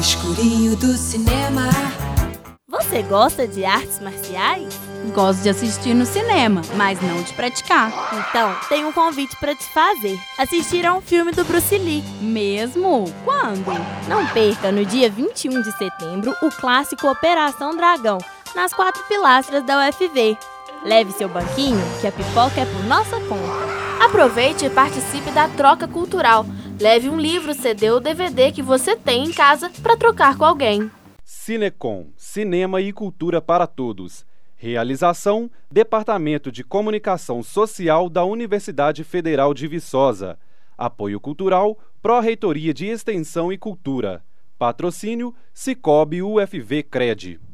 escurinho do cinema. Você gosta de artes marciais? Gosto de assistir no cinema, mas não de praticar. Então, tem um convite para te fazer. Assistir a um filme do Bruce Lee. Mesmo? Quando? Não perca, no dia 21 de setembro, o clássico Operação Dragão, nas 4 pilastras da UFV. Leve seu banquinho, que a pipoca é por nossa conta. Aproveite e participe da troca cultural. Leve um livro, CD ou DVD que você tem em casa para trocar com alguém. Cinecom, Cinema e Cultura para Todos. Realização: Departamento de Comunicação Social da Universidade Federal de Viçosa. Apoio cultural: Pró-Reitoria de Extensão e Cultura. Patrocínio: Cicobi UFV Cred.